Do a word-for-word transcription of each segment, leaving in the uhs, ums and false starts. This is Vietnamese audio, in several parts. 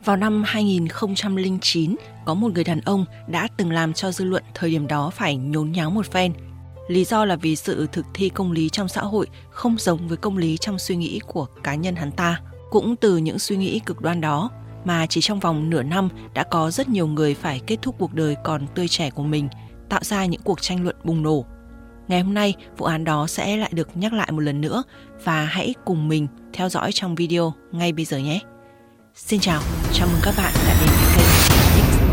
Vào năm hai nghìn không trăm lẻ chín, có một người đàn ông đã từng làm cho dư luận thời điểm đó phải nhốn nháo một phen. Lý do là vì sự thực thi công lý trong xã hội không giống với công lý trong suy nghĩ của cá nhân hắn ta. Cũng từ những suy nghĩ cực đoan đó mà chỉ trong vòng nửa năm đã có rất nhiều người phải kết thúc cuộc đời còn tươi trẻ của mình, tạo ra những cuộc tranh luận bùng nổ. Ngày hôm nay, vụ án đó sẽ lại được nhắc lại một lần nữa và hãy cùng mình theo dõi trong video ngay bây giờ nhé. Xin chào, chào mừng các bạn đã đến với kênh.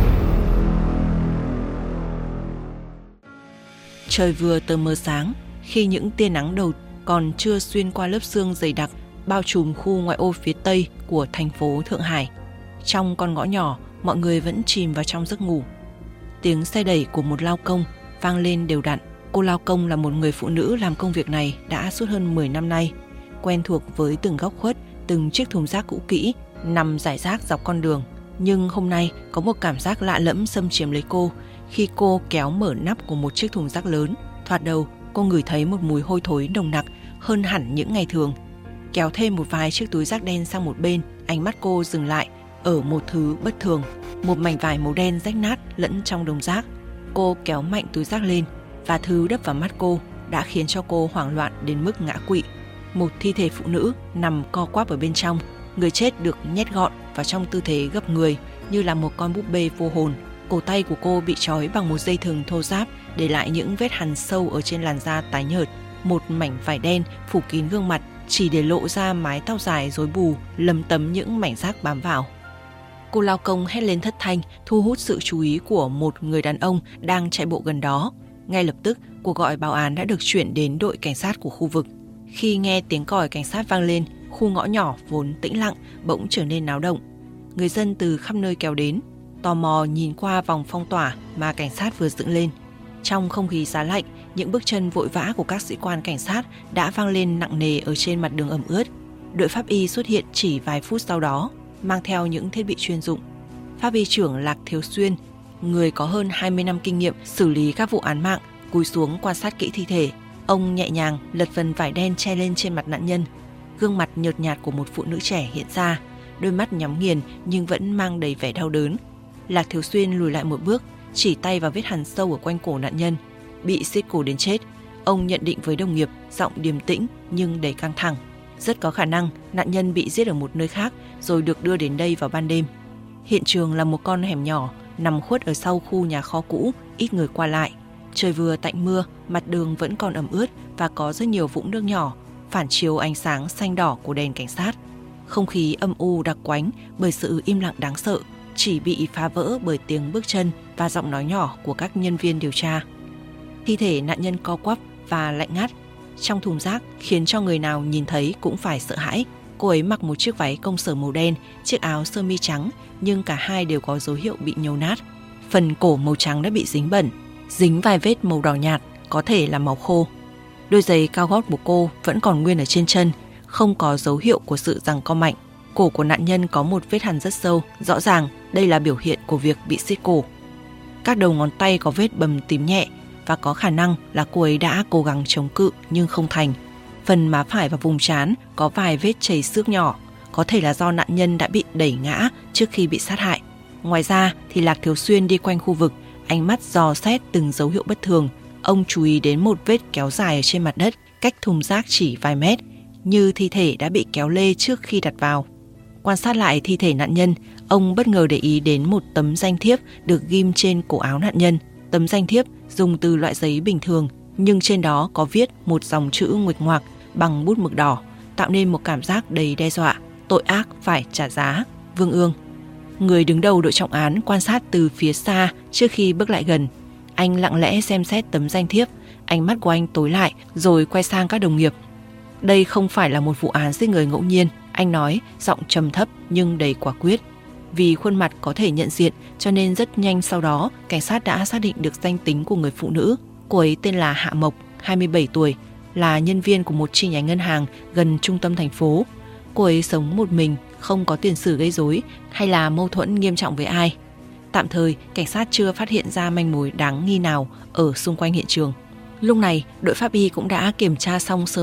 Trời vừa tờ mờ sáng, khi những tia nắng đầu còn chưa xuyên qua lớp sương dày đặc bao trùm khu ngoại ô phía tây của thành phố Thượng Hải. Trong con ngõ nhỏ, mọi người vẫn chìm vào trong giấc ngủ. Tiếng xe đẩy của một lao công vang lên đều đặn. Cô lao công là một người phụ nữ làm công việc này đã suốt hơn mười năm nay, quen thuộc với từng góc khuất, từng chiếc thùng rác cũ kỹ nằm rải rác dọc con đường. Nhưng hôm nay có một cảm giác lạ lẫm xâm chiếm lấy cô khi cô kéo mở nắp của một chiếc thùng rác lớn. Thoạt đầu, cô ngửi thấy một mùi hôi thối nồng nặc hơn hẳn những ngày thường. Kéo thêm một vài chiếc túi rác đen sang một bên, ánh mắt cô dừng lại ở một thứ bất thường, một mảnh vải màu đen rách nát lẫn trong đống rác. Cô kéo mạnh túi rác lên và thứ đập vào mắt cô đã khiến cho cô hoảng loạn đến mức ngã quỵ. Một thi thể phụ nữ nằm co quắp ở bên trong. Người chết được nhét gọn vào trong tư thế gập người như là một con búp bê vô hồn. Cổ tay của cô bị trói bằng một dây thừng thô ráp, để lại những vết hằn sâu ở trên làn da tái nhợt. Một mảnh vải đen phủ kín gương mặt, chỉ để lộ ra mái tóc dài rối bù, lấm tấm những mảnh rác bám vào. Cô lao công hét lên thất thanh, thu hút sự chú ý của một người đàn ông đang chạy bộ gần đó. Ngay lập tức, cuộc gọi báo án đã được chuyển đến đội cảnh sát của khu vực. Khi nghe tiếng còi cảnh sát vang lên, khu ngõ nhỏ vốn tĩnh lặng bỗng trở nên náo động. Người dân từ khắp nơi kéo đến, tò mò nhìn qua vòng phong tỏa mà cảnh sát vừa dựng lên. Trong không khí giá lạnh, những bước chân vội vã của các sĩ quan cảnh sát đã vang lên nặng nề ở trên mặt đường ẩm ướt. Đội pháp y xuất hiện chỉ vài phút sau đó, mang theo những thiết bị chuyên dụng. Pháp y trưởng Lạc Thiếu Xuyên, người có hơn hai mươi năm kinh nghiệm xử lý các vụ án mạng, cúi xuống quan sát kỹ thi thể. Ông nhẹ nhàng lật phần vải đen che lên trên mặt nạn nhân. Gương mặt nhợt nhạt của một phụ nữ trẻ hiện ra, đôi mắt nhắm nghiền nhưng vẫn mang đầy vẻ đau đớn. Lạc Thiếu Xuyên lùi lại một bước, chỉ tay vào vết hằn sâu ở quanh cổ nạn nhân, bị xiết cổ đến chết. Ông nhận định với đồng nghiệp, giọng điềm tĩnh nhưng đầy căng thẳng. Rất có khả năng nạn nhân bị giết ở một nơi khác rồi được đưa đến đây vào ban đêm. Hiện trường là một con hẻm nhỏ nằm khuất ở sau khu nhà kho cũ, ít người qua lại. Trời vừa tạnh mưa, mặt đường vẫn còn ẩm ướt và có rất nhiều vũng nước nhỏ phản chiếu ánh sáng xanh đỏ của đèn cảnh sát. Không khí âm u đặc quánh bởi sự im lặng đáng sợ, chỉ bị phá vỡ bởi tiếng bước chân và giọng nói nhỏ của các nhân viên điều tra. Thi thể nạn nhân co quắp và lạnh ngắt trong thùng rác khiến cho người nào nhìn thấy cũng phải sợ hãi. Cô ấy mặc một chiếc váy công sở màu đen, chiếc áo sơ mi trắng, nhưng cả hai đều có dấu hiệu bị nhâu nát. Phần cổ màu trắng đã bị dính bẩn, dính vài vết màu đỏ nhạt, có thể là máu khô. Đôi giày cao gót của cô vẫn còn nguyên ở trên chân, không có dấu hiệu của sự giằng co mạnh. Cổ của nạn nhân có một vết hằn rất sâu, rõ ràng đây là biểu hiện của việc bị siết cổ. Các đầu ngón tay có vết bầm tím nhẹ và có khả năng là cô ấy đã cố gắng chống cự nhưng không thành. Phần má phải và vùng trán có vài vết chảy xước nhỏ, có thể là do nạn nhân đã bị đẩy ngã trước khi bị sát hại. Ngoài ra thì Lạc Thiếu Xuyên đi quanh khu vực, ánh mắt dò xét từng dấu hiệu bất thường. Ông chú ý đến một vết kéo dài ở trên mặt đất, cách thùng rác chỉ vài mét, như thi thể đã bị kéo lê trước khi đặt vào. Quan sát lại thi thể nạn nhân, ông bất ngờ để ý đến một tấm danh thiếp được ghim trên cổ áo nạn nhân. Tấm danh thiếp dùng từ loại giấy bình thường, nhưng trên đó có viết một dòng chữ nguệch ngoạc bằng bút mực đỏ, tạo nên một cảm giác đầy đe dọa. Tội ác phải trả giá. Vương Ương, người đứng đầu đội trọng án, quan sát từ phía xa trước khi bước lại gần. Anh lặng lẽ xem xét tấm danh thiếp, ánh mắt của anh tối lại rồi quay sang các đồng nghiệp. Đây không phải là một vụ án giết người ngẫu nhiên, anh nói, giọng trầm thấp nhưng đầy quả quyết. Vì khuôn mặt có thể nhận diện cho nên rất nhanh sau đó cảnh sát đã xác định được danh tính của người phụ nữ. Cô ấy tên là Hạ Mộc, hai mươi bảy tuổi, là nhân viên của một chi nhánh ngân hàng gần trung tâm thành phố. Cô ấy sống một mình, không có tiền sử gây rối hay là mâu thuẫn nghiêm trọng với ai. Tạm thời, cảnh sát chưa phát hiện ra manh mối đáng nghi nào ở xung quanh hiện trường. Lúc này, đội pháp y cũng đã kiểm tra xong sơ bộ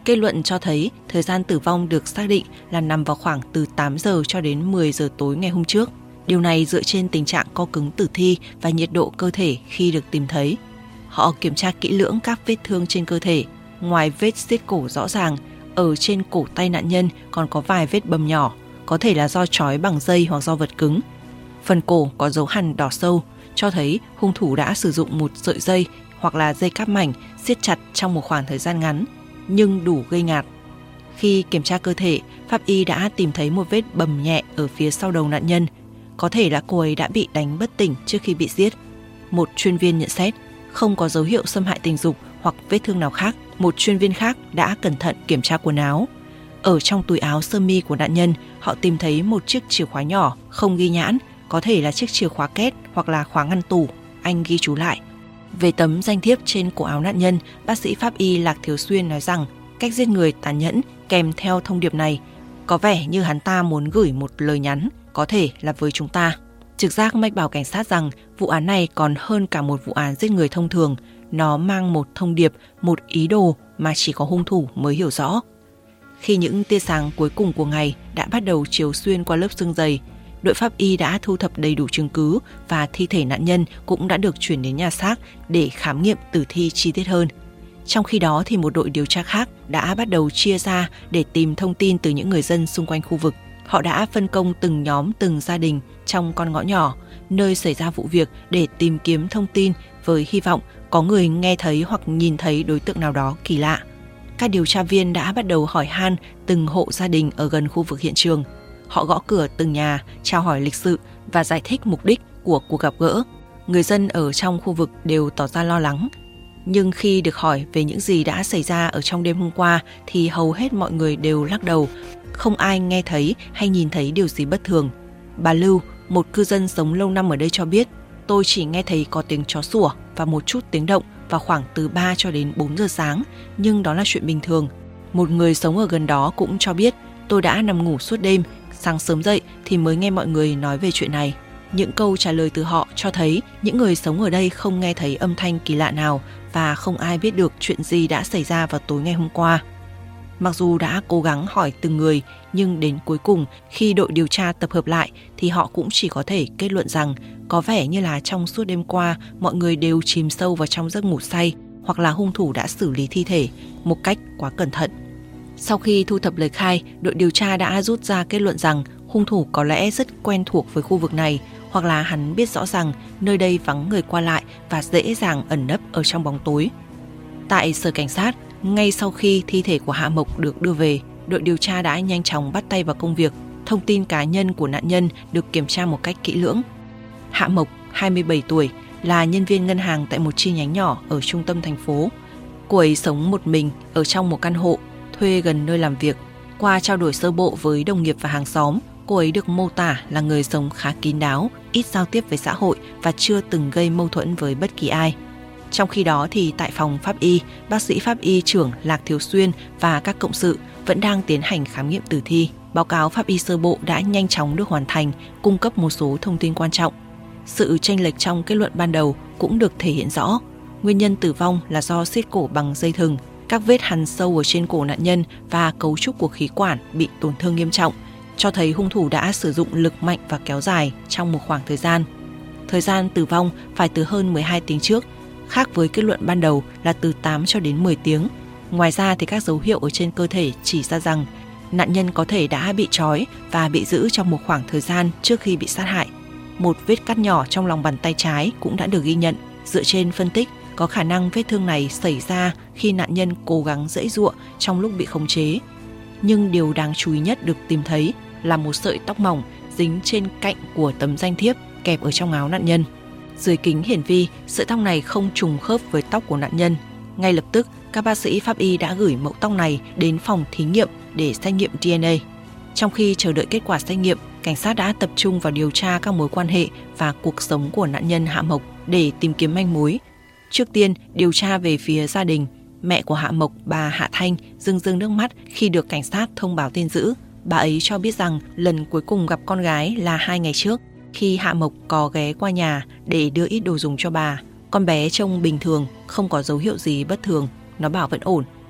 Kết luận cho thấy thời gian tử vong được xác định là nằm vào khoảng từ tám giờ cho đến mười giờ tối ngày hôm trước. Điều này dựa trên tình trạng co cứng tử thi và nhiệt độ cơ thể khi được tìm thấy. Họ kiểm tra kỹ lưỡng các vết thương trên cơ thể. Ngoài vết siết cổ rõ ràng, ở trên cổ tay nạn nhân còn có vài vết bầm nhỏ, có thể là do trói bằng dây hoặc do vật cứng. Phần cổ có dấu hằn đỏ sâu, cho thấy hung thủ đã sử dụng một sợi dây hoặc là dây cáp mảnh siết chặt trong một khoảng thời gian ngắn, nhưng đủ gây ngạt. Khi kiểm tra cơ thể, pháp y đã tìm thấy một vết bầm nhẹ ở phía sau đầu nạn nhân. Có thể là cô ấy đã bị đánh bất tỉnh trước khi bị giết. Một chuyên viên nhận xét, không có dấu hiệu xâm hại tình dục hoặc vết thương nào khác. Một chuyên viên khác đã cẩn thận kiểm tra quần áo. Ở trong túi áo sơ mi của nạn nhân, họ tìm thấy một chiếc chìa khóa nhỏ không ghi nhãn, có thể là chiếc chìa khóa két hoặc là khóa ngăn tủ, anh ghi chú lại. Về tấm danh thiếp trên cổ áo nạn nhân, bác sĩ pháp y Lạc Thiếu Xuyên nói rằng cách giết người tàn nhẫn kèm theo thông điệp này có vẻ như hắn ta muốn gửi một lời nhắn, có thể là với chúng ta. Trực giác mách bảo cảnh sát rằng vụ án này còn hơn cả một vụ án giết người thông thường. Nó mang một thông điệp, một ý đồ mà chỉ có hung thủ mới hiểu rõ. Khi những tia sáng cuối cùng của ngày đã bắt đầu chiếu xuyên qua lớp xương dày, đội pháp y đã thu thập đầy đủ chứng cứ và thi thể nạn nhân cũng đã được chuyển đến nhà xác để khám nghiệm tử thi chi tiết hơn. Trong khi đó thì một đội điều tra khác đã bắt đầu chia ra để tìm thông tin từ những người dân xung quanh khu vực. Họ đã phân công từng nhóm, từng gia đình trong con ngõ nhỏ, nơi xảy ra vụ việc để tìm kiếm thông tin với hy vọng có người nghe thấy hoặc nhìn thấy đối tượng nào đó kỳ lạ. Các điều tra viên đã bắt đầu hỏi han từng hộ gia đình ở gần khu vực hiện trường. Họ gõ cửa từng nhà, trao hỏi lịch sự và giải thích mục đích của cuộc gặp gỡ. Người dân ở trong khu vực đều tỏ ra lo lắng. Nhưng khi được hỏi về những gì đã xảy ra ở trong đêm hôm qua thì hầu hết mọi người đều lắc đầu. Không ai nghe thấy hay nhìn thấy điều gì bất thường. Bà Lưu, một cư dân sống lâu năm ở đây cho biết, tôi chỉ nghe thấy có tiếng chó sủa và một chút tiếng động vào khoảng từ ba cho đến bốn giờ sáng, nhưng đó là chuyện bình thường. Một người sống ở gần đó cũng cho biết, tôi đã nằm ngủ suốt đêm, sáng sớm dậy thì mới nghe mọi người nói về chuyện này. Những câu trả lời từ họ cho thấy những người sống ở đây không nghe thấy âm thanh kỳ lạ nào và không ai biết được chuyện gì đã xảy ra vào tối ngày hôm qua. Mặc dù đã cố gắng hỏi từng người, nhưng đến cuối cùng khi đội điều tra tập hợp lại thì họ cũng chỉ có thể kết luận rằng có vẻ như là trong suốt đêm qua mọi người đều chìm sâu vào trong giấc ngủ say, hoặc là hung thủ đã xử lý thi thể một cách quá cẩn thận. Sau khi thu thập lời khai, đội điều tra đã rút ra kết luận rằng hung thủ có lẽ rất quen thuộc với khu vực này, hoặc là hắn biết rõ rằng nơi đây vắng người qua lại và dễ dàng ẩn nấp ở trong bóng tối. Tại sở cảnh sát, ngay sau khi thi thể của Hạ Mộc được đưa về, đội điều tra đã nhanh chóng bắt tay vào công việc. Thông tin cá nhân của nạn nhân được kiểm tra một cách kỹ lưỡng. Hạ Mộc, hai mươi bảy tuổi, là nhân viên ngân hàng tại một chi nhánh nhỏ ở trung tâm thành phố. Cô ấy sống một mình ở trong một căn hộ thuê gần nơi làm việc. Qua trao đổi sơ bộ với đồng nghiệp và hàng xóm, cô ấy được mô tả là người sống khá kín đáo, ít giao tiếp với xã hội và chưa từng gây mâu thuẫn với bất kỳ ai. Trong khi đó thì tại phòng pháp y, bác sĩ pháp y trưởng Lạc Thiếu Xuyên và các cộng sự vẫn đang tiến hành khám nghiệm tử thi. Báo cáo pháp y sơ bộ đã nhanh chóng được hoàn thành, cung cấp một số thông tin quan trọng. Sự chênh lệch trong kết luận ban đầu cũng được thể hiện rõ. Nguyên nhân tử vong là do siết cổ bằng dây thừng. Các vết hằn sâu ở trên cổ nạn nhân và cấu trúc của khí quản bị tổn thương nghiêm trọng, cho thấy hung thủ đã sử dụng lực mạnh và kéo dài trong một khoảng thời gian. Thời gian tử vong phải từ hơn mười hai tiếng trước, khác với kết luận ban đầu là từ tám cho đến mười tiếng. Ngoài ra thì các dấu hiệu ở trên cơ thể chỉ ra rằng nạn nhân có thể đã bị trói và bị giữ trong một khoảng thời gian trước khi bị sát hại. Một vết cắt nhỏ trong lòng bàn tay trái cũng đã được ghi nhận. Dựa trên phân tích, có khả năng vết thương này xảy ra khi nạn nhân cố gắng giãy giụa trong lúc bị khống chế. Nhưng điều đáng chú ý nhất được tìm thấy là một sợi tóc mỏng dính trên cạnh của tấm danh thiếp kẹp ở trong áo nạn nhân. Dưới kính hiển vi, sợi tóc này không trùng khớp với tóc của nạn nhân. Ngay lập tức, các bác sĩ pháp y đã gửi mẫu tóc này đến phòng thí nghiệm để xét nghiệm đê en a. Trong khi chờ đợi kết quả xét nghiệm, cảnh sát đã tập trung vào điều tra các mối quan hệ và cuộc sống của nạn nhân Hạ Mộc để tìm kiếm manh mối. Trước tiên, điều tra về phía gia đình. Mẹ của Hạ Mộc, bà Hạ Thanh, rưng rưng nước mắt khi được cảnh sát thông báo tin dữ. Bà ấy cho biết rằng lần cuối cùng gặp con gái là hai ngày trước, khi Hạ Mộc có ghé qua nhà để đưa ít đồ dùng cho bà. Con bé trông bình thường, không có dấu hiệu gì bất thường, nó bảo vẫn ổn.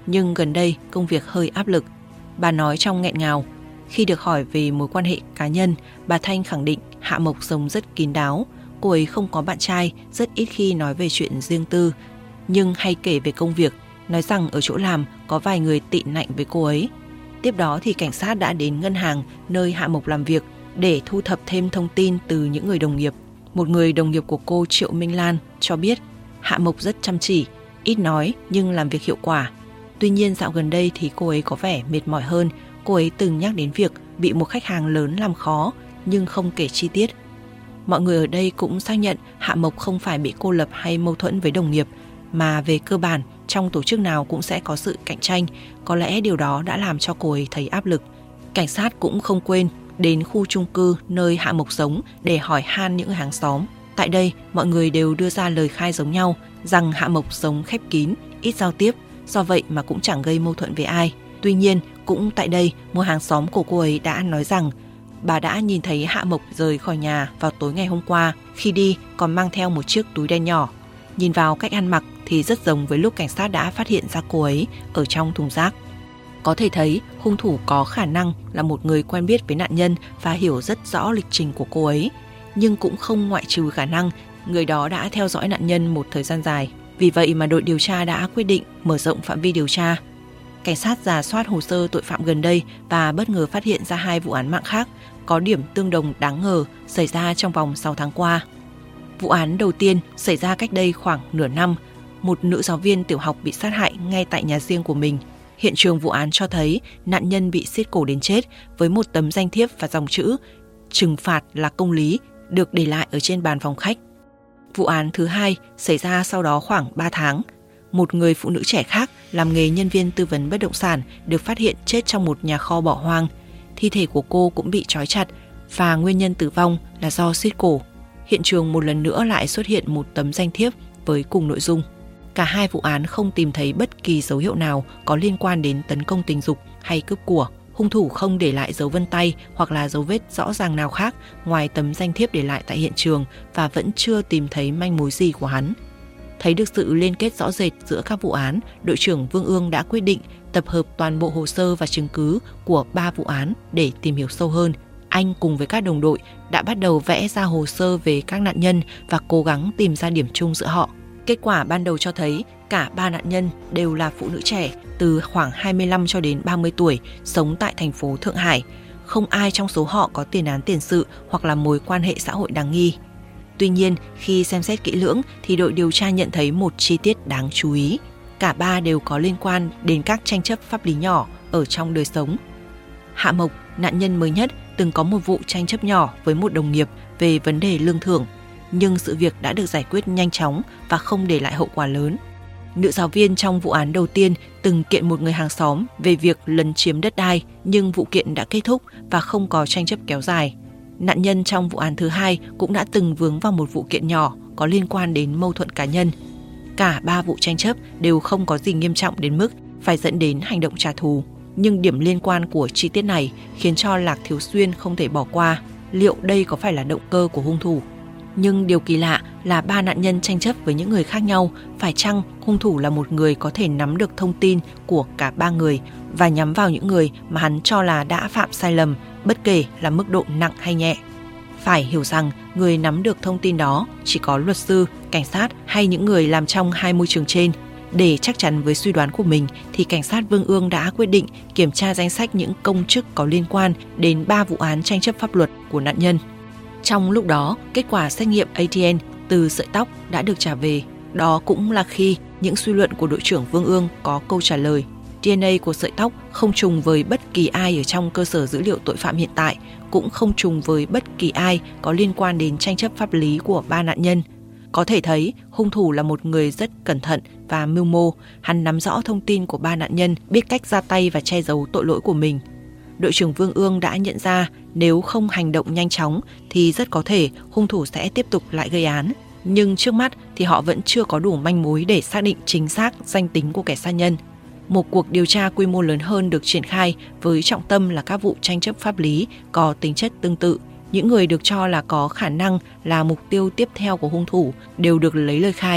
nhưng gần đây công việc hơi áp lực. Bà nói trong nghẹn ngào. Khi được hỏi về mối quan hệ cá nhân, bà Thanh khẳng định Hạ Mộc sống rất kín đáo. Cô ấy không có bạn trai, rất ít khi nói về chuyện riêng tư, nhưng hay kể về công việc, nói rằng ở chỗ làm có vài người tị nạnh với cô ấy. Tiếp đó thì cảnh sát đã đến ngân hàng nơi Hạ Mộc làm việc để thu thập thêm thông tin từ những người đồng nghiệp. Một người đồng nghiệp của cô, Triệu Minh Lan, cho biết Hạ Mộc rất chăm chỉ, ít nói nhưng làm việc hiệu quả. Tuy nhiên dạo gần đây thì cô ấy có vẻ mệt mỏi hơn. Cô ấy từng nhắc đến việc bị một khách hàng lớn làm khó nhưng không kể chi tiết. Mọi người ở đây cũng xác nhận Hạ Mộc không phải bị cô lập hay mâu thuẫn với đồng nghiệp, mà về cơ bản trong tổ chức nào cũng sẽ có sự cạnh tranh. Có lẽ điều đó đã làm cho cô ấy thấy áp lực. Cảnh sát cũng không quên đến khu chung cư nơi Hạ Mộc sống để hỏi han những hàng xóm. Tại đây, mọi người đều đưa ra lời khai giống nhau rằng Hạ Mộc sống khép kín, ít giao tiếp, do vậy mà cũng chẳng gây mâu thuẫn với ai. Tuy nhiên, cũng tại đây, một hàng xóm của cô ấy đã nói rằng bà đã nhìn thấy Hạ Mộc rời khỏi nhà vào tối ngày hôm qua, khi đi còn mang theo một chiếc túi đen nhỏ. Nhìn vào cách ăn mặc thì rất giống với lúc cảnh sát đã phát hiện ra cô ấy ở trong thùng rác. Có thể thấy hung thủ có khả năng là một người quen biết với nạn nhân và hiểu rất rõ lịch trình của cô ấy, nhưng cũng không ngoại trừ khả năng người đó đã theo dõi nạn nhân một thời gian dài. Vì vậy mà đội điều tra đã quyết định mở rộng phạm vi điều tra. Cảnh sát rà soát hồ sơ tội phạm gần đây và bất ngờ phát hiện ra hai vụ án mạng khác có điểm tương đồng đáng ngờ xảy ra trong vòng sáu tháng qua. Vụ án đầu tiên xảy ra cách đây khoảng nửa năm, một nữ giáo viên tiểu học bị sát hại ngay tại nhà riêng của mình. Hiện trường vụ án cho thấy nạn nhân bị siết cổ đến chết với một tấm danh thiếp và dòng chữ "Trừng phạt là công lý" được để lại ở trên bàn phòng khách. Vụ án thứ hai xảy ra sau đó khoảng ba tháng. Một người phụ nữ trẻ khác làm nghề nhân viên tư vấn bất động sản được phát hiện chết trong một nhà kho bỏ hoang. Thi thể của cô cũng bị trói chặt và nguyên nhân tử vong là do siết cổ. Hiện trường một lần nữa lại xuất hiện một tấm danh thiếp với cùng nội dung. Cả hai vụ án không tìm thấy bất kỳ dấu hiệu nào có liên quan đến tấn công tình dục hay cướp của. Hung thủ không để lại dấu vân tay hoặc là dấu vết rõ ràng nào khác ngoài tấm danh thiếp để lại tại hiện trường và vẫn chưa tìm thấy manh mối gì của hắn. Thấy được sự liên kết rõ rệt giữa các vụ án, đội trưởng Vương Ương đã quyết định tập hợp toàn bộ hồ sơ và chứng cứ của ba vụ án để tìm hiểu sâu hơn. Anh cùng với các đồng đội đã bắt đầu vẽ ra hồ sơ về các nạn nhân và cố gắng tìm ra điểm chung giữa họ. Kết quả ban đầu cho thấy cả ba nạn nhân đều là phụ nữ trẻ từ khoảng hai mươi lăm cho đến ba mươi tuổi, sống tại thành phố Thượng Hải. Không ai trong số họ có tiền án tiền sự hoặc là mối quan hệ xã hội đáng nghi. Tuy nhiên, khi xem xét kỹ lưỡng thì đội điều tra nhận thấy một chi tiết đáng chú ý. Cả ba đều có liên quan đến các tranh chấp pháp lý nhỏ ở trong đời sống. Hạ Mộc, nạn nhân mới nhất, từng có một vụ tranh chấp nhỏ với một đồng nghiệp về vấn đề lương thưởng, nhưng sự việc đã được giải quyết nhanh chóng và không để lại hậu quả lớn. Nữ giáo viên trong vụ án đầu tiên từng kiện một người hàng xóm về việc lấn chiếm đất đai, nhưng vụ kiện đã kết thúc và không có tranh chấp kéo dài. Nạn nhân trong vụ án thứ hai cũng đã từng vướng vào một vụ kiện nhỏ có liên quan đến mâu thuẫn cá nhân. Cả ba vụ tranh chấp đều không có gì nghiêm trọng đến mức phải dẫn đến hành động trả thù. Nhưng điểm liên quan của chi tiết này khiến cho Lạc Thiếu Xuyên không thể bỏ qua. Liệu đây có phải là động cơ của hung thủ? Nhưng điều kỳ lạ là ba nạn nhân tranh chấp với những người khác nhau. Phải chăng hung thủ là một người có thể nắm được thông tin của cả ba người và nhắm vào những người mà hắn cho là đã phạm sai lầm, bất kể là mức độ nặng hay nhẹ? Phải hiểu rằng người nắm được thông tin đó chỉ có luật sư, cảnh sát hay những người làm trong hai môi trường trên. Để chắc chắn với suy đoán của mình thì cảnh sát Vương Ương đã quyết định kiểm tra danh sách những công chức có liên quan đến ba vụ án tranh chấp pháp luật của nạn nhân. Trong lúc đó, kết quả xét nghiệm a đê en từ sợi tóc đã được trả về. Đó cũng là khi những suy luận của đội trưởng Vương Ương có câu trả lời. đê en a của sợi tóc không trùng với bất kỳ ai ở trong cơ sở dữ liệu tội phạm hiện tại, cũng không trùng với bất kỳ ai có liên quan đến tranh chấp pháp lý của ba nạn nhân. Có thể thấy, hung thủ là một người rất cẩn thận và mưu mô. Hắn nắm rõ thông tin của ba nạn nhân, biết cách ra tay và che giấu tội lỗi của mình. Đội trưởng Vương Ương đã nhận ra nếu không hành động nhanh chóng thì rất có thể hung thủ sẽ tiếp tục lại gây án. Nhưng trước mắt thì họ vẫn chưa có đủ manh mối để xác định chính xác danh tính của kẻ sát nhân. Một cuộc điều tra quy mô lớn hơn được triển khai với trọng tâm là các vụ tranh chấp pháp lý có tính chất tương tự. Những người được cho là có khả năng là mục tiêu tiếp theo của hung thủ đều được lấy lời khai.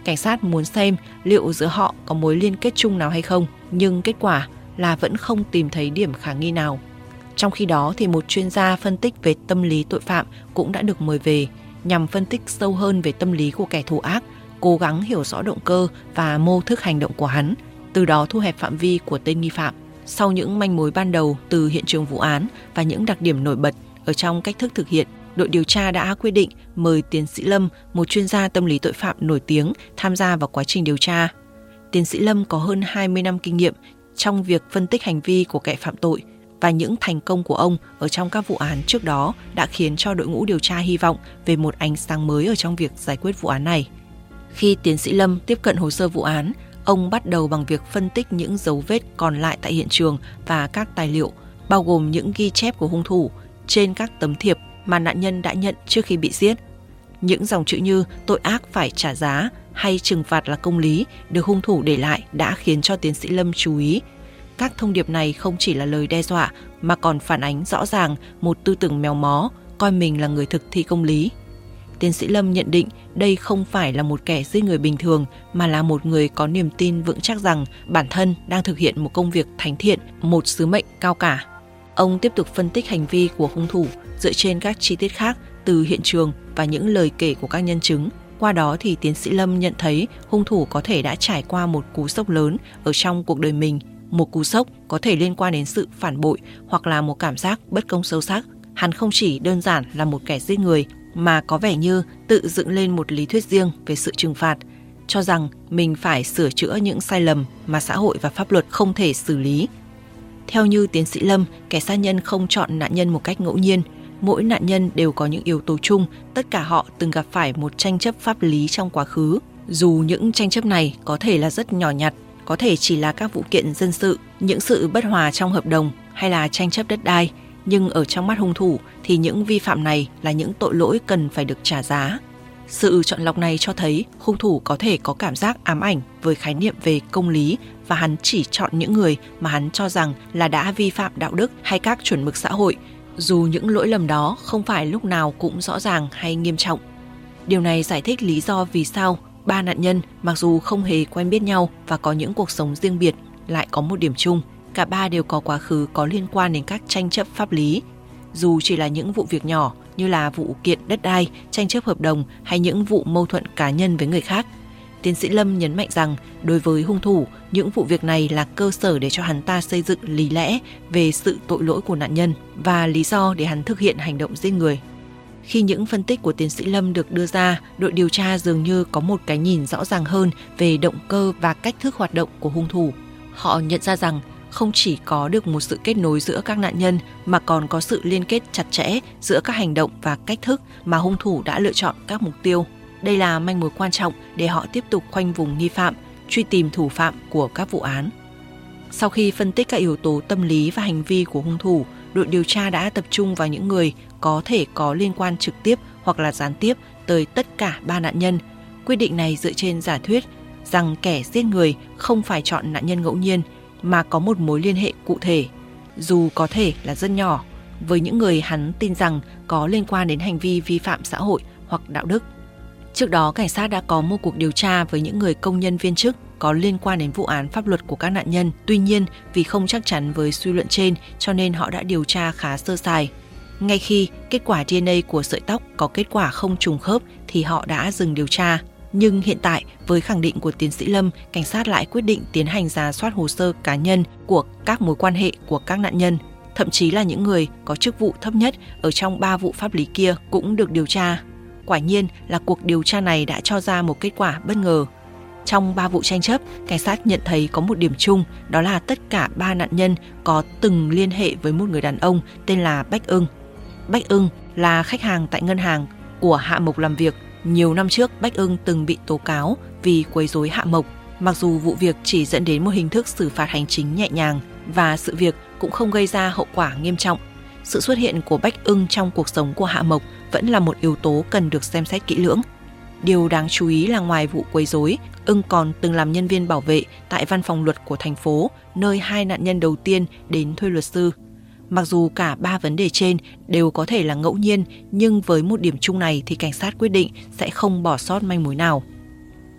Cảnh sát muốn xem liệu giữa họ có mối liên kết chung nào hay không, nhưng kết quả là vẫn không tìm thấy điểm khả nghi nào. Trong khi đó thì một chuyên gia phân tích về tâm lý tội phạm cũng đã được mời về nhằm phân tích sâu hơn về tâm lý của kẻ thù ác, cố gắng hiểu rõ động cơ và mô thức hành động của hắn, từ đó thu hẹp phạm vi của tên nghi phạm. Sau những manh mối ban đầu từ hiện trường vụ án và những đặc điểm nổi bật ở trong cách thức thực hiện, đội điều tra đã quyết định mời tiến sĩ Lâm, một chuyên gia tâm lý tội phạm nổi tiếng, tham gia vào quá trình điều tra. Tiến sĩ Lâm có hơn hai mươi năm kinh nghiệm trong việc phân tích hành vi của kẻ phạm tội, và những thành công của ông ở trong các vụ án trước đó đã khiến cho đội ngũ điều tra hy vọng về một ánh sáng mới ở trong việc giải quyết vụ án này. Khi tiến sĩ Lâm tiếp cận hồ sơ vụ án, ông bắt đầu bằng việc phân tích những dấu vết còn lại tại hiện trường và các tài liệu, bao gồm những ghi chép của hung thủ trên các tấm thiệp mà nạn nhân đã nhận trước khi bị giết. Những dòng chữ như tội ác phải trả giá hay trừng phạt là công lý được hung thủ để lại đã khiến cho tiến sĩ Lâm chú ý. Các thông điệp này không chỉ là lời đe dọa mà còn phản ánh rõ ràng một tư tưởng méo mó, coi mình là người thực thi công lý. Tiến sĩ Lâm nhận định đây không phải là một kẻ giết người bình thường mà là một người có niềm tin vững chắc rằng bản thân đang thực hiện một công việc thánh thiện, một sứ mệnh cao cả. Ông tiếp tục phân tích hành vi của hung thủ dựa trên các chi tiết khác từ hiện trường và những lời kể của các nhân chứng. Qua đó thì tiến sĩ Lâm nhận thấy hung thủ có thể đã trải qua một cú sốc lớn ở trong cuộc đời mình. Một cú sốc có thể liên quan đến sự phản bội hoặc là một cảm giác bất công sâu sắc. Hắn không chỉ đơn giản là một kẻ giết người mà có vẻ như tự dựng lên một lý thuyết riêng về sự trừng phạt, cho rằng mình phải sửa chữa những sai lầm mà xã hội và pháp luật không thể xử lý. Theo như tiến sĩ Lâm, kẻ sát nhân không chọn nạn nhân một cách ngẫu nhiên. Mỗi nạn nhân đều có những yếu tố chung, tất cả họ từng gặp phải một tranh chấp pháp lý trong quá khứ. Dù những tranh chấp này có thể là rất nhỏ nhặt, có thể chỉ là các vụ kiện dân sự, những sự bất hòa trong hợp đồng hay là tranh chấp đất đai, nhưng ở trong mắt hung thủ thì những vi phạm này là những tội lỗi cần phải được trả giá. Sự chọn lọc này cho thấy hung thủ có thể có cảm giác ám ảnh với khái niệm về công lý và hắn chỉ chọn những người mà hắn cho rằng là đã vi phạm đạo đức hay các chuẩn mực xã hội, dù những lỗi lầm đó không phải lúc nào cũng rõ ràng hay nghiêm trọng. Điều này giải thích lý do vì sao ba nạn nhân mặc dù không hề quen biết nhau và có những cuộc sống riêng biệt lại có một điểm chung. Cả ba đều có quá khứ có liên quan đến các tranh chấp pháp lý. Dù chỉ là những vụ việc nhỏ như là vụ kiện đất đai, tranh chấp hợp đồng hay những vụ mâu thuẫn cá nhân với người khác. Tiến sĩ Lâm nhấn mạnh rằng đối với hung thủ, những vụ việc này là cơ sở để cho hắn ta xây dựng lý lẽ về sự tội lỗi của nạn nhân và lý do để hắn thực hiện hành động giết người. Khi những phân tích của tiến sĩ Lâm được đưa ra, đội điều tra dường như có một cái nhìn rõ ràng hơn về động cơ và cách thức hoạt động của hung thủ. Họ nhận ra rằng không chỉ có được một sự kết nối giữa các nạn nhân mà còn có sự liên kết chặt chẽ giữa các hành động và cách thức mà hung thủ đã lựa chọn các mục tiêu. Đây là manh mối quan trọng để họ tiếp tục khoanh vùng nghi phạm, truy tìm thủ phạm của các vụ án. Sau khi phân tích các yếu tố tâm lý và hành vi của hung thủ, đội điều tra đã tập trung vào những người có thể có liên quan trực tiếp hoặc là gián tiếp tới tất cả ba nạn nhân. Quyết định này dựa trên giả thuyết rằng kẻ giết người không phải chọn nạn nhân ngẫu nhiên mà có một mối liên hệ cụ thể, dù có thể là rất nhỏ, với những người hắn tin rằng có liên quan đến hành vi vi phạm xã hội hoặc đạo đức. Trước đó, cảnh sát đã có một cuộc điều tra với những người công nhân viên chức có liên quan đến vụ án pháp luật của các nạn nhân. Tuy nhiên, vì không chắc chắn với suy luận trên cho nên họ đã điều tra khá sơ sài. Ngay khi kết quả đê en a của sợi tóc có kết quả không trùng khớp thì họ đã dừng điều tra. Nhưng hiện tại, với khẳng định của tiến sĩ Lâm, cảnh sát lại quyết định tiến hành rà soát hồ sơ cá nhân của các mối quan hệ của các nạn nhân. Thậm chí là những người có chức vụ thấp nhất ở trong ba vụ pháp lý kia cũng được điều tra. Quả nhiên là cuộc điều tra này đã cho ra một kết quả bất ngờ. Trong ba vụ tranh chấp, cảnh sát nhận thấy có một điểm chung, đó là tất cả ba nạn nhân có từng liên hệ với một người đàn ông tên là Bách Ưng. Bách Ưng là khách hàng tại ngân hàng của Hạ Mộc làm việc. Nhiều năm trước, Bách Ưng từng bị tố cáo vì quấy rối Hạ Mộc, mặc dù vụ việc chỉ dẫn đến một hình thức xử phạt hành chính nhẹ nhàng và sự việc cũng không gây ra hậu quả nghiêm trọng. Sự xuất hiện của Bách Ưng trong cuộc sống của Hạ Mộc vẫn là một yếu tố cần được xem xét kỹ lưỡng. Điều đáng chú ý là ngoài vụ quấy rối, Ưng còn từng làm nhân viên bảo vệ tại văn phòng luật của thành phố, nơi hai nạn nhân đầu tiên đến thuê luật sư. Mặc dù cả ba vấn đề trên đều có thể là ngẫu nhiên, nhưng với một điểm chung này thì cảnh sát quyết định sẽ không bỏ sót manh mối nào.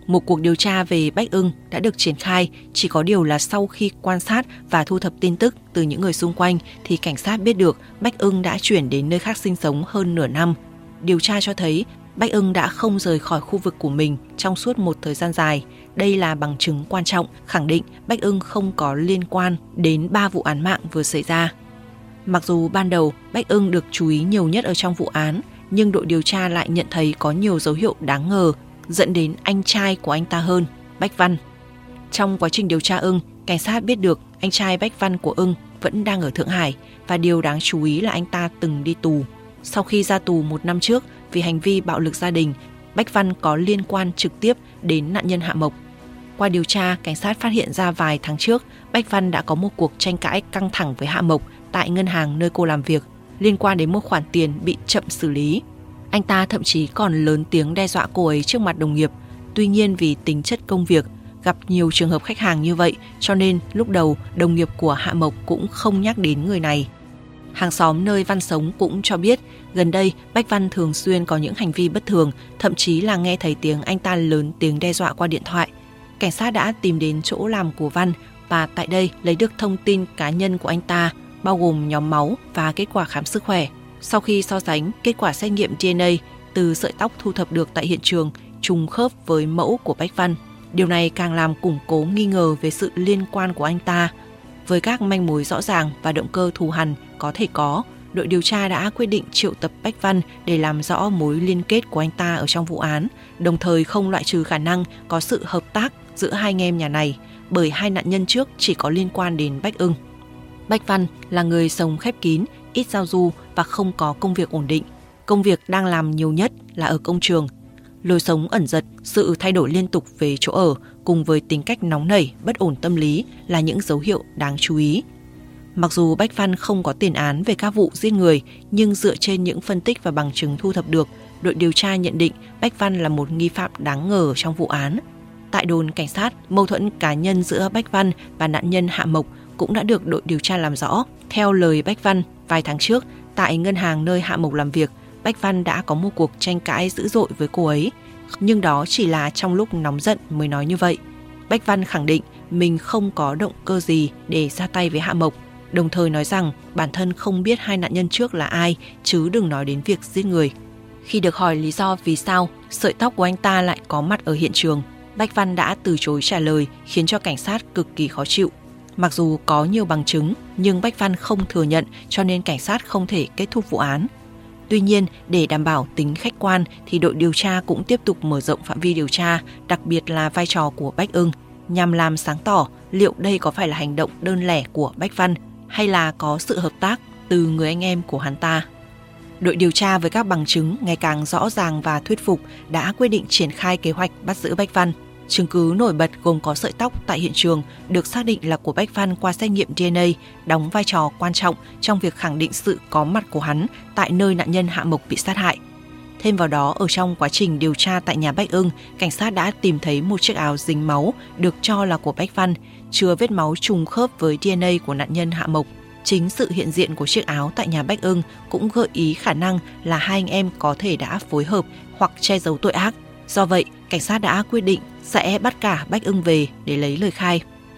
một cuộc điều tra về Bách Ưng đã được triển khai, chỉ có điều là sau khi quan sát và thu thập tin tức từ những người xung quanh thì cảnh sát biết được Bách Ưng đã chuyển đến nơi khác sinh sống hơn nửa năm. Điều tra cho thấy Bách Ưng đã không rời khỏi khu vực của mình trong suốt một thời gian dài. Đây là bằng chứng quan trọng khẳng định Bách Ưng không có liên quan đến ba vụ án mạng vừa xảy ra. Mặc dù ban đầu Bách Ưng được chú ý nhiều nhất ở trong vụ án, nhưng đội điều tra lại nhận thấy có nhiều dấu hiệu đáng ngờ dẫn đến anh trai của anh ta hơn, Bách Văn. Trong quá trình điều tra Ưng, cảnh sát biết được anh trai Bách Văn của Ưng vẫn đang ở Thượng Hải và điều đáng chú ý là anh ta từng đi tù. Sau khi ra tù một năm trước vì hành vi bạo lực gia đình, Bách Văn có liên quan trực tiếp đến nạn nhân Hạ Mộc. Qua điều tra, cảnh sát phát hiện ra vài tháng trước, Bách Văn đã có một cuộc tranh cãi căng thẳng với Hạ Mộc tại ngân hàng nơi cô làm việc, liên quan đến một khoản tiền bị chậm xử lý. Anh ta thậm chí còn lớn tiếng đe dọa cô ấy trước mặt đồng nghiệp. Tuy nhiên vì tính chất công việc, gặp nhiều trường hợp khách hàng như vậy, cho nên lúc đầu đồng nghiệp của Hạ Mộc cũng không nhắc đến người này. Hàng xóm nơi Văn sống cũng cho biết, gần đây Bách Văn thường xuyên có những hành vi bất thường, thậm chí là nghe thấy tiếng anh ta lớn tiếng đe dọa qua điện thoại. Cảnh sát đã tìm đến chỗ làm của Văn và tại đây lấy được thông tin cá nhân của anh ta, bao gồm nhóm máu và kết quả khám sức khỏe. Sau khi so sánh, kết quả xét nghiệm đê en a từ sợi tóc thu thập được tại hiện trường trùng khớp với mẫu của Bách Văn. Điều này càng làm củng cố nghi ngờ về sự liên quan của anh ta. Với các manh mối rõ ràng và động cơ thù hằn có thể có, đội điều tra đã quyết định triệu tập Bách Văn để làm rõ mối liên kết của anh ta ở trong vụ án, đồng thời không loại trừ khả năng có sự hợp tác giữa hai anh em nhà này, bởi hai nạn nhân trước chỉ có liên quan đến Bách Ưng. Bách Văn là người sống khép kín, ít giao du và không có công việc ổn định. Công việc đang làm nhiều nhất là ở công trường. Lối sống ẩn dật, sự thay đổi liên tục về chỗ ở cùng với tính cách nóng nảy, bất ổn tâm lý là những dấu hiệu đáng chú ý. Mặc dù Bách Văn không có tiền án về các vụ giết người, nhưng dựa trên những phân tích và bằng chứng thu thập được, đội điều tra nhận định Bách Văn là một nghi phạm đáng ngờ trong vụ án. Tại đồn cảnh sát, mâu thuẫn cá nhân giữa Bách Văn và nạn nhân Hạ Mộc cũng đã được đội điều tra làm rõ. Theo lời Bách Văn, vài tháng trước, tại ngân hàng nơi Hạ Mộc làm việc, Bách Văn đã có một cuộc tranh cãi dữ dội với cô ấy. Nhưng đó chỉ là trong lúc nóng giận mới nói như vậy. Bách Văn khẳng định mình không có động cơ gì để ra tay với Hạ Mộc, đồng thời nói rằng bản thân không biết hai nạn nhân trước là ai, chứ đừng nói đến việc giết người. Khi được hỏi lý do vì sao sợi tóc của anh ta lại có mặt ở hiện trường, Bách Văn đã từ chối trả lời, khiến cho cảnh sát cực kỳ khó chịu. Mặc dù có nhiều bằng chứng, nhưng Bách Văn không thừa nhận, cho nên cảnh sát không thể kết thúc vụ án. Tuy nhiên, để đảm bảo tính khách quan thì đội điều tra cũng tiếp tục mở rộng phạm vi điều tra, đặc biệt là vai trò của Bách Ưng, nhằm làm sáng tỏ liệu đây có phải là hành động đơn lẻ của Bách Văn hay là có sự hợp tác từ người anh em của hắn ta. Đội điều tra với các bằng chứng ngày càng rõ ràng và thuyết phục đã quyết định triển khai kế hoạch bắt giữ Bách Văn. Chứng cứ nổi bật gồm có sợi tóc tại hiện trường được xác định là của Bách Văn qua xét nghiệm đê en a, đóng vai trò quan trọng trong việc khẳng định sự có mặt của hắn tại nơi nạn nhân Hạ Mộc bị sát hại. Thêm vào đó, ở trong quá trình điều tra tại nhà Bách Ưng, cảnh sát đã tìm thấy một chiếc áo dính máu được cho là của Bách Văn, chứa vết máu trùng khớp với đê en a của nạn nhân Hạ Mộc. Chính sự hiện diện của chiếc áo tại nhà Bách Ưng cũng gợi ý khả năng là hai anh em có thể đã phối hợp hoặc che giấu tội ác. Do vậy, cảnh sát đã quyết định sẽ bắt cả Bách Ưng về để lấy lời khai.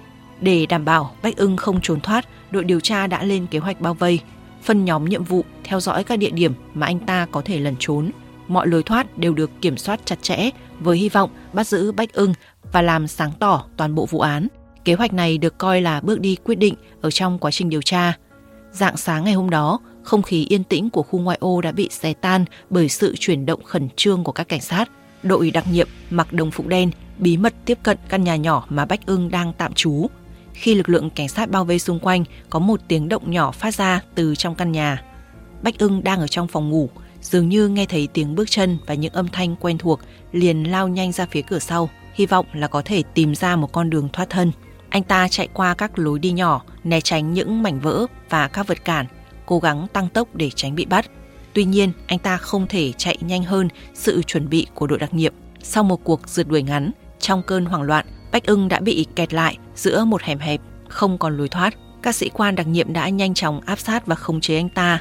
Để đảm bảo Bách Ưng không trốn thoát, đội điều tra đã lên kế hoạch bao vây, phân nhóm nhiệm vụ theo dõi các địa điểm mà anh ta có thể lẩn trốn. Mọi lối thoát đều được kiểm soát chặt chẽ với hy vọng bắt giữ Bách Ưng và làm sáng tỏ toàn bộ vụ án. Kế hoạch này được coi là bước đi quyết định ở trong quá trình điều tra. Rạng sáng ngày hôm đó, không khí yên tĩnh của khu ngoại ô đã bị xé tan bởi sự chuyển động khẩn trương của các cảnh sát. Đội đặc nhiệm mặc đồng phục đen bí mật tiếp cận căn nhà nhỏ mà Bách Ưng đang tạm trú. Khi lực lượng cảnh sát bao vây xung quanh, có một tiếng động nhỏ phát ra từ trong căn nhà. Bách Ưng đang ở trong phòng ngủ, dường như nghe thấy tiếng bước chân và những âm thanh quen thuộc, liền lao nhanh ra phía cửa sau, hy vọng là có thể tìm ra một con đường thoát thân. Anh ta chạy qua các lối đi nhỏ, né tránh những mảnh vỡ và các vật cản, cố gắng tăng tốc để tránh bị bắt. Tuy nhiên, anh ta không thể chạy nhanh hơn sự chuẩn bị của đội đặc nhiệm. Sau một cuộc rượt đuổi ngắn, trong cơn hoảng loạn, Bách Ưng đã bị kẹt lại giữa một hẻm hẹp, không còn lối thoát. Các sĩ quan đặc nhiệm đã nhanh chóng áp sát và khống chế anh ta.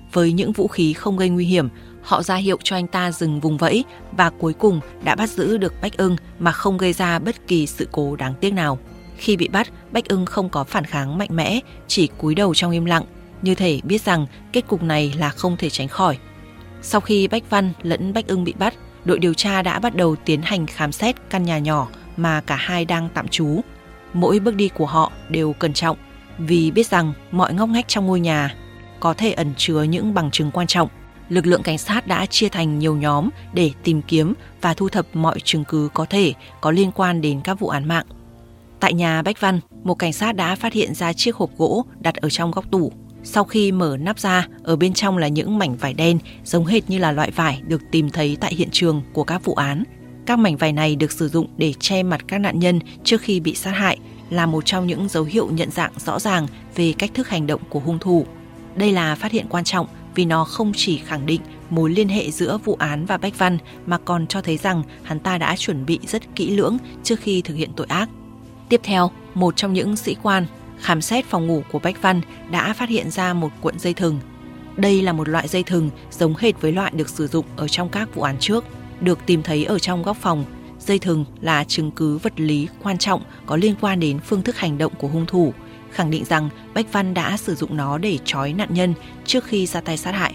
Với những vũ khí không gây nguy hiểm, họ ra hiệu cho anh ta dừng vùng vẫy và cuối cùng đã bắt giữ được Bách Ưng mà không gây ra bất kỳ sự cố đáng tiếc nào. Khi bị bắt, Bách Ưng không có phản kháng mạnh mẽ, chỉ cúi đầu trong im lặng, như thể biết rằng kết cục này là không thể tránh khỏi. Sau khi Bách Văn lẫn Bách Ưng bị bắt, đội điều tra đã bắt đầu tiến hành khám xét căn nhà nhỏ mà cả hai đang tạm trú. Mỗi bước đi của họ đều cẩn trọng, vì biết rằng mọi ngóc ngách trong ngôi nhà có thể ẩn chứa những bằng chứng quan trọng. Lực lượng cảnh sát đã chia thành nhiều nhóm để tìm kiếm và thu thập mọi chứng cứ có thể có liên quan đến các vụ án mạng. Tại nhà Bách Văn, một cảnh sát đã phát hiện ra chiếc hộp gỗ đặt ở trong góc tủ. Sau khi mở nắp ra, ở bên trong là những mảnh vải đen giống hệt như là loại vải được tìm thấy tại hiện trường của các vụ án. Các mảnh vải này được sử dụng để che mặt các nạn nhân trước khi bị sát hại, là một trong những dấu hiệu nhận dạng rõ ràng về cách thức hành động của hung thủ. Đây là phát hiện quan trọng vì nó không chỉ khẳng định mối liên hệ giữa vụ án và Bách Văn mà còn cho thấy rằng hắn ta đã chuẩn bị rất kỹ lưỡng trước khi thực hiện tội ác. Tiếp theo, một trong những sĩ quan khám xét phòng ngủ của Bách Văn đã phát hiện ra một cuộn dây thừng. Đây là một loại dây thừng giống hệt với loại được sử dụng ở trong các vụ án trước, được tìm thấy ở trong góc phòng. Dây thừng là chứng cứ vật lý quan trọng có liên quan đến phương thức hành động của hung thủ, khẳng định rằng Bách Văn đã sử dụng nó để trói nạn nhân trước khi ra tay sát hại.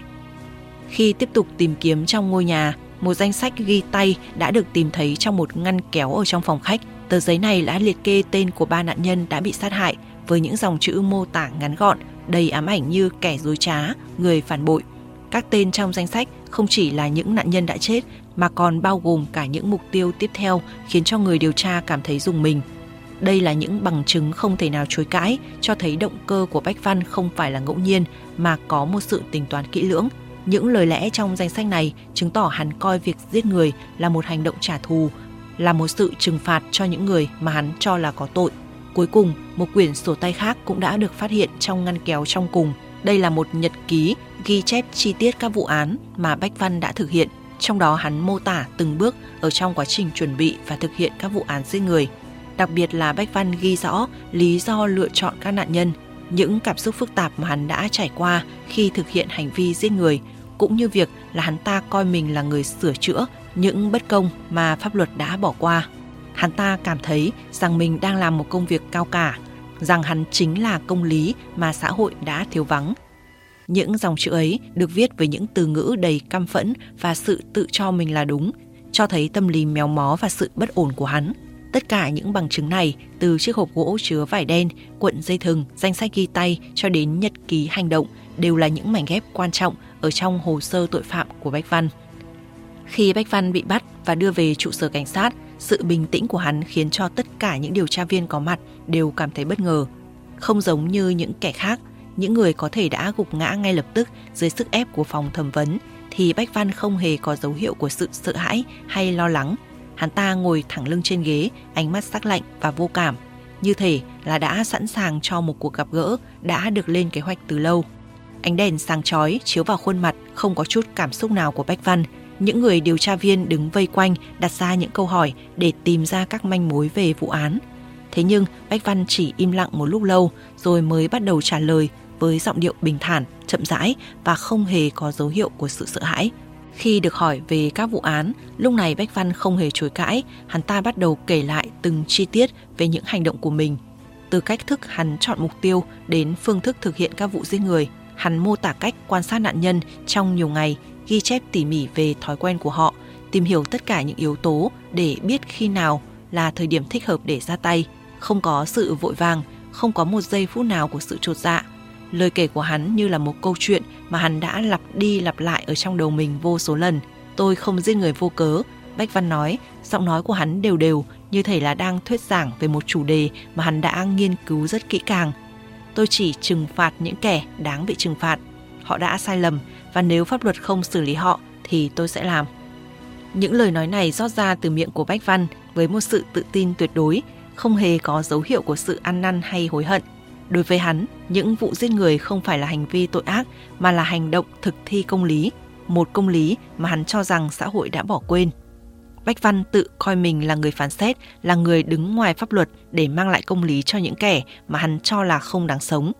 Khi tiếp tục tìm kiếm trong ngôi nhà, một danh sách ghi tay đã được tìm thấy trong một ngăn kéo ở trong phòng khách. Tờ giấy này đã liệt kê tên của ba nạn nhân đã bị sát hại với những dòng chữ mô tả ngắn gọn, đầy ám ảnh như kẻ dối trá, người phản bội. Các tên trong danh sách không chỉ là những nạn nhân đã chết mà còn bao gồm cả những mục tiêu tiếp theo, khiến cho người điều tra cảm thấy rùng mình. Đây là những bằng chứng không thể nào chối cãi, cho thấy động cơ của Bách Văn không phải là ngẫu nhiên mà có một sự tính toán kỹ lưỡng. Những lời lẽ trong danh sách này chứng tỏ hắn coi việc giết người là một hành động trả thù, là một sự trừng phạt cho những người mà hắn cho là có tội. Cuối cùng, một quyển sổ tay khác cũng đã được phát hiện trong ngăn kéo trong cùng. Đây là một nhật ký ghi chép chi tiết các vụ án mà Bách Văn đã thực hiện. Trong đó hắn mô tả từng bước ở trong quá trình chuẩn bị và thực hiện các vụ án giết người. Đặc biệt là Bách Văn ghi rõ lý do lựa chọn các nạn nhân, những cảm xúc phức tạp mà hắn đã trải qua khi thực hiện hành vi giết người, cũng như việc là hắn ta coi mình là người sửa chữa những bất công mà pháp luật đã bỏ qua. Hắn ta cảm thấy rằng mình đang làm một công việc cao cả, rằng hắn chính là công lý mà xã hội đã thiếu vắng. Những dòng chữ ấy được viết với những từ ngữ đầy căm phẫn và sự tự cho mình là đúng, cho thấy tâm lý méo mó và sự bất ổn của hắn. Tất cả những bằng chứng này, từ chiếc hộp gỗ chứa vải đen, cuộn dây thừng, danh sách ghi tay cho đến nhật ký hành động, đều là những mảnh ghép quan trọng ở trong hồ sơ tội phạm của Bách Văn. Khi Bách Văn bị bắt và đưa về trụ sở cảnh sát, sự bình tĩnh của hắn khiến cho tất cả những điều tra viên có mặt đều cảm thấy bất ngờ. Không giống như những kẻ khác, những người có thể đã gục ngã ngay lập tức dưới sức ép của phòng thẩm vấn, thì Bách Văn không hề có dấu hiệu của sự sợ hãi hay lo lắng. Hắn ta ngồi thẳng lưng trên ghế, ánh mắt sắc lạnh và vô cảm, như thể là đã sẵn sàng cho một cuộc gặp gỡ đã được lên kế hoạch từ lâu. Ánh đèn sáng chói chiếu vào khuôn mặt không có chút cảm xúc nào của Bách Văn. Những người điều tra viên đứng vây quanh đặt ra những câu hỏi để tìm ra các manh mối về vụ án. Thế nhưng Bách Văn chỉ im lặng một lúc lâu rồi mới bắt đầu trả lời với giọng điệu bình thản, chậm rãi và không hề có dấu hiệu của sự sợ hãi. Khi được hỏi về các vụ án, lúc này Bách Văn không hề chối cãi, hắn ta bắt đầu kể lại từng chi tiết về những hành động của mình. Từ cách thức hắn chọn mục tiêu đến phương thức thực hiện các vụ giết người, hắn mô tả cách quan sát nạn nhân trong nhiều ngày, ghi chép tỉ mỉ về thói quen của họ, tìm hiểu tất cả những yếu tố để biết khi nào là thời điểm thích hợp để ra tay. Không có sự vội vàng, không có một giây phút nào của sự chột dạ. Lời kể của hắn như là một câu chuyện mà hắn đã lặp đi lặp lại ở trong đầu mình vô số lần. Tôi không giết người vô cớ, Bách Văn nói, giọng nói của hắn đều đều như thể là đang thuyết giảng về một chủ đề mà hắn đã nghiên cứu rất kỹ càng. Tôi chỉ trừng phạt những kẻ đáng bị trừng phạt. Họ đã sai lầm và nếu pháp luật không xử lý họ thì tôi sẽ làm. Những lời nói này rót ra từ miệng của Bách Văn với một sự tự tin tuyệt đối, không hề có dấu hiệu của sự ăn năn hay hối hận. Đối với hắn, những vụ giết người không phải là hành vi tội ác mà là hành động thực thi công lý, một công lý mà hắn cho rằng xã hội đã bỏ quên. Bách Văn tự coi mình là người phán xét, là người đứng ngoài pháp luật để mang lại công lý cho những kẻ mà hắn cho là không đáng sống.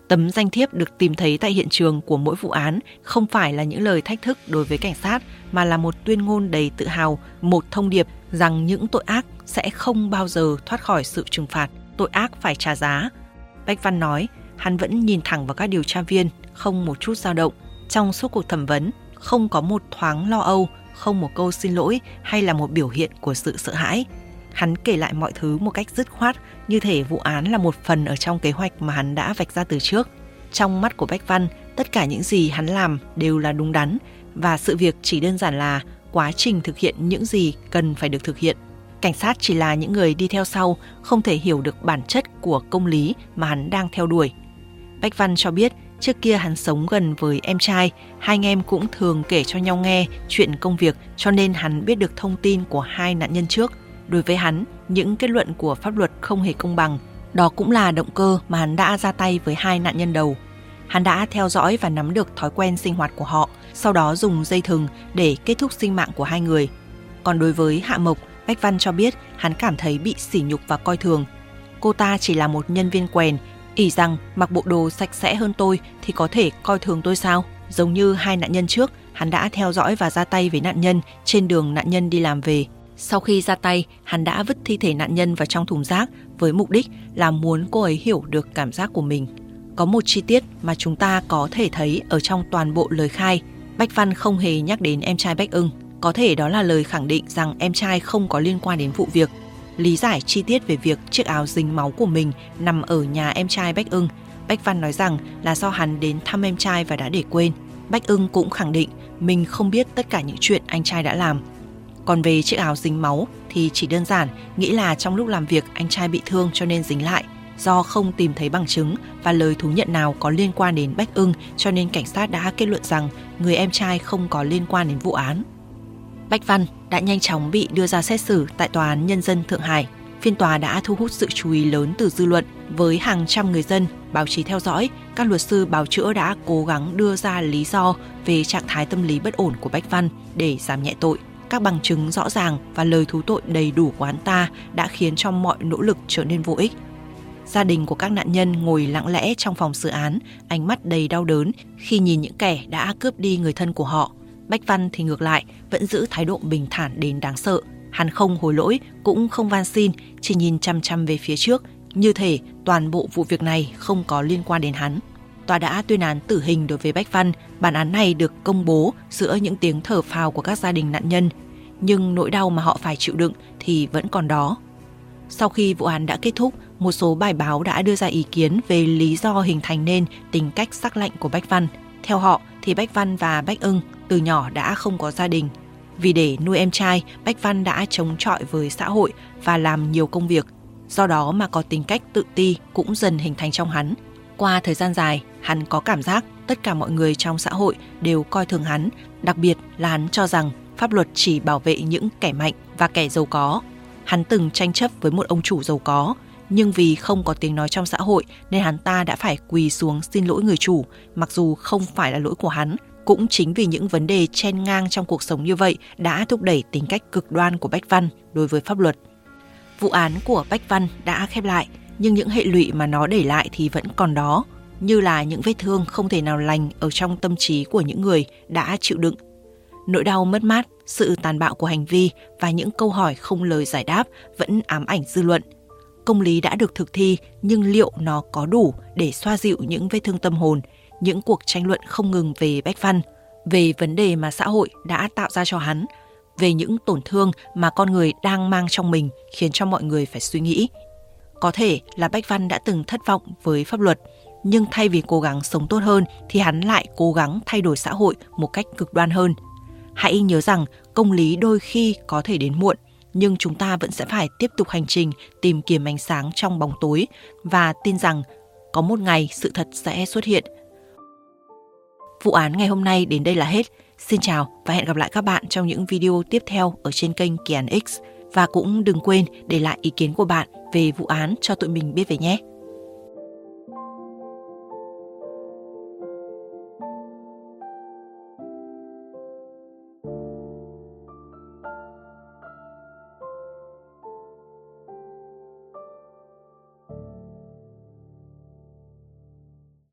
Tấm danh thiếp được tìm thấy tại hiện trường của mỗi vụ án không phải là những lời thách thức đối với cảnh sát, mà là một tuyên ngôn đầy tự hào, một thông điệp rằng những tội ác sẽ không bao giờ thoát khỏi sự trừng phạt, tội ác phải trả giá. Bách Văn nói, hắn vẫn nhìn thẳng vào các điều tra viên, không một chút dao động. Trong suốt cuộc thẩm vấn, không có một thoáng lo âu, không một câu xin lỗi hay là một biểu hiện của sự sợ hãi. Hắn kể lại mọi thứ một cách dứt khoát, như thể vụ án là một phần ở trong kế hoạch mà hắn đã vạch ra từ trước. Trong mắt của Bách Văn, tất cả những gì hắn làm đều là đúng đắn, và sự việc chỉ đơn giản là quá trình thực hiện những gì cần phải được thực hiện. Cảnh sát chỉ là những người đi theo sau, không thể hiểu được bản chất của công lý mà hắn đang theo đuổi. Bách Văn cho biết, trước kia hắn sống gần với em trai, hai anh em cũng thường kể cho nhau nghe chuyện công việc, cho nên hắn biết được thông tin của hai nạn nhân trước. Đối với hắn, những kết luận của pháp luật không hề công bằng. Đó cũng là động cơ mà hắn đã ra tay với hai nạn nhân đầu. Hắn đã theo dõi và nắm được thói quen sinh hoạt của họ, sau đó dùng dây thừng để kết thúc sinh mạng của hai người. Còn đối với Hạ Mộc, Bách Văn cho biết hắn cảm thấy bị sỉ nhục và coi thường. Cô ta chỉ là một nhân viên quèn, ỷ rằng mặc bộ đồ sạch sẽ hơn tôi thì có thể coi thường tôi sao? Giống như hai nạn nhân trước, hắn đã theo dõi và ra tay với nạn nhân trên đường nạn nhân đi làm về. Sau khi ra tay, hắn đã vứt thi thể nạn nhân vào trong thùng rác với mục đích là muốn cô ấy hiểu được cảm giác của mình. Có một chi tiết mà chúng ta có thể thấy ở trong toàn bộ lời khai. Bách Văn không hề nhắc đến em trai Bách Ưng. Có thể đó là lời khẳng định rằng em trai không có liên quan đến vụ việc. Lý giải chi tiết về việc chiếc áo dính máu của mình nằm ở nhà em trai Bách Ưng, Bách Văn nói rằng là do hắn đến thăm em trai và đã để quên. Bách Ưng cũng khẳng định mình không biết tất cả những chuyện anh trai đã làm. Còn về chiếc áo dính máu thì chỉ đơn giản nghĩ là trong lúc làm việc anh trai bị thương cho nên dính lại. Do không tìm thấy bằng chứng và lời thú nhận nào có liên quan đến Bách Ưng, cho nên cảnh sát đã kết luận rằng người em trai không có liên quan đến vụ án. Bách Văn đã nhanh chóng bị đưa ra xét xử tại Tòa án Nhân dân Thượng Hải. Phiên tòa đã thu hút sự chú ý lớn từ dư luận, với hàng trăm người dân, báo chí theo dõi. Các luật sư bào chữa đã cố gắng đưa ra lý do về trạng thái tâm lý bất ổn của Bách Văn để giảm nhẹ tội. Các bằng chứng rõ ràng và lời thú tội đầy đủ của hắn ta đã khiến cho mọi nỗ lực trở nên vô ích. Gia đình của các nạn nhân ngồi lặng lẽ trong phòng xử án, ánh mắt đầy đau đớn khi nhìn những kẻ đã cướp đi người thân của họ. Bách Văn thì ngược lại, vẫn giữ thái độ bình thản đến đáng sợ. Hắn không hối lỗi, cũng không van xin, chỉ nhìn chăm chăm về phía trước, như thể toàn bộ vụ việc này không có liên quan đến hắn. Tòa đã tuyên án tử hình đối với Bách Văn. Bản án này được công bố giữa những tiếng thở phào của các gia đình nạn nhân, nhưng nỗi đau mà họ phải chịu đựng thì vẫn còn đó. Sau khi vụ án đã kết thúc, một số bài báo đã đưa ra ý kiến về lý do hình thành nên tính cách sắc lạnh của Bách Văn. Theo họ thì Bách Văn và Bách Ưng từ nhỏ đã không có gia đình. Vì để nuôi em trai, Bách Văn đã chống chọi với xã hội và làm nhiều công việc. Do đó mà có tính cách tự ti cũng dần hình thành trong hắn. Qua thời gian dài, hắn có cảm giác tất cả mọi người trong xã hội đều coi thường hắn, đặc biệt là hắn cho rằng pháp luật chỉ bảo vệ những kẻ mạnh và kẻ giàu có. Hắn từng tranh chấp với một ông chủ giàu có, nhưng vì không có tiếng nói trong xã hội nên hắn ta đã phải quỳ xuống xin lỗi người chủ, mặc dù không phải là lỗi của hắn. Cũng chính vì những vấn đề chen ngang trong cuộc sống như vậy đã thúc đẩy tính cách cực đoan của Bách Văn đối với pháp luật. Vụ án của Bách Văn đã khép lại, nhưng những hệ lụy mà nó để lại thì vẫn còn đó, như là những vết thương không thể nào lành ở trong tâm trí của những người đã chịu đựng. Nỗi đau mất mát, sự tàn bạo của hành vi và những câu hỏi không lời giải đáp vẫn ám ảnh dư luận. Công lý đã được thực thi, nhưng liệu nó có đủ để xoa dịu những vết thương tâm hồn, những cuộc tranh luận không ngừng về Bách Văn, về vấn đề mà xã hội đã tạo ra cho hắn, về những tổn thương mà con người đang mang trong mình khiến cho mọi người phải suy nghĩ. Có thể là Bách Văn đã từng thất vọng với pháp luật, nhưng thay vì cố gắng sống tốt hơn thì hắn lại cố gắng thay đổi xã hội một cách cực đoan hơn. Hãy nhớ rằng công lý đôi khi có thể đến muộn, nhưng chúng ta vẫn sẽ phải tiếp tục hành trình tìm kiếm ánh sáng trong bóng tối và tin rằng có một ngày sự thật sẽ xuất hiện. Vụ án ngày hôm nay đến đây là hết. Xin chào và hẹn gặp lại các bạn trong những video tiếp theo ở trên kênh Kỳ Án X. Và cũng đừng quên để lại ý kiến của bạn về vụ án cho tụi mình biết về nhé.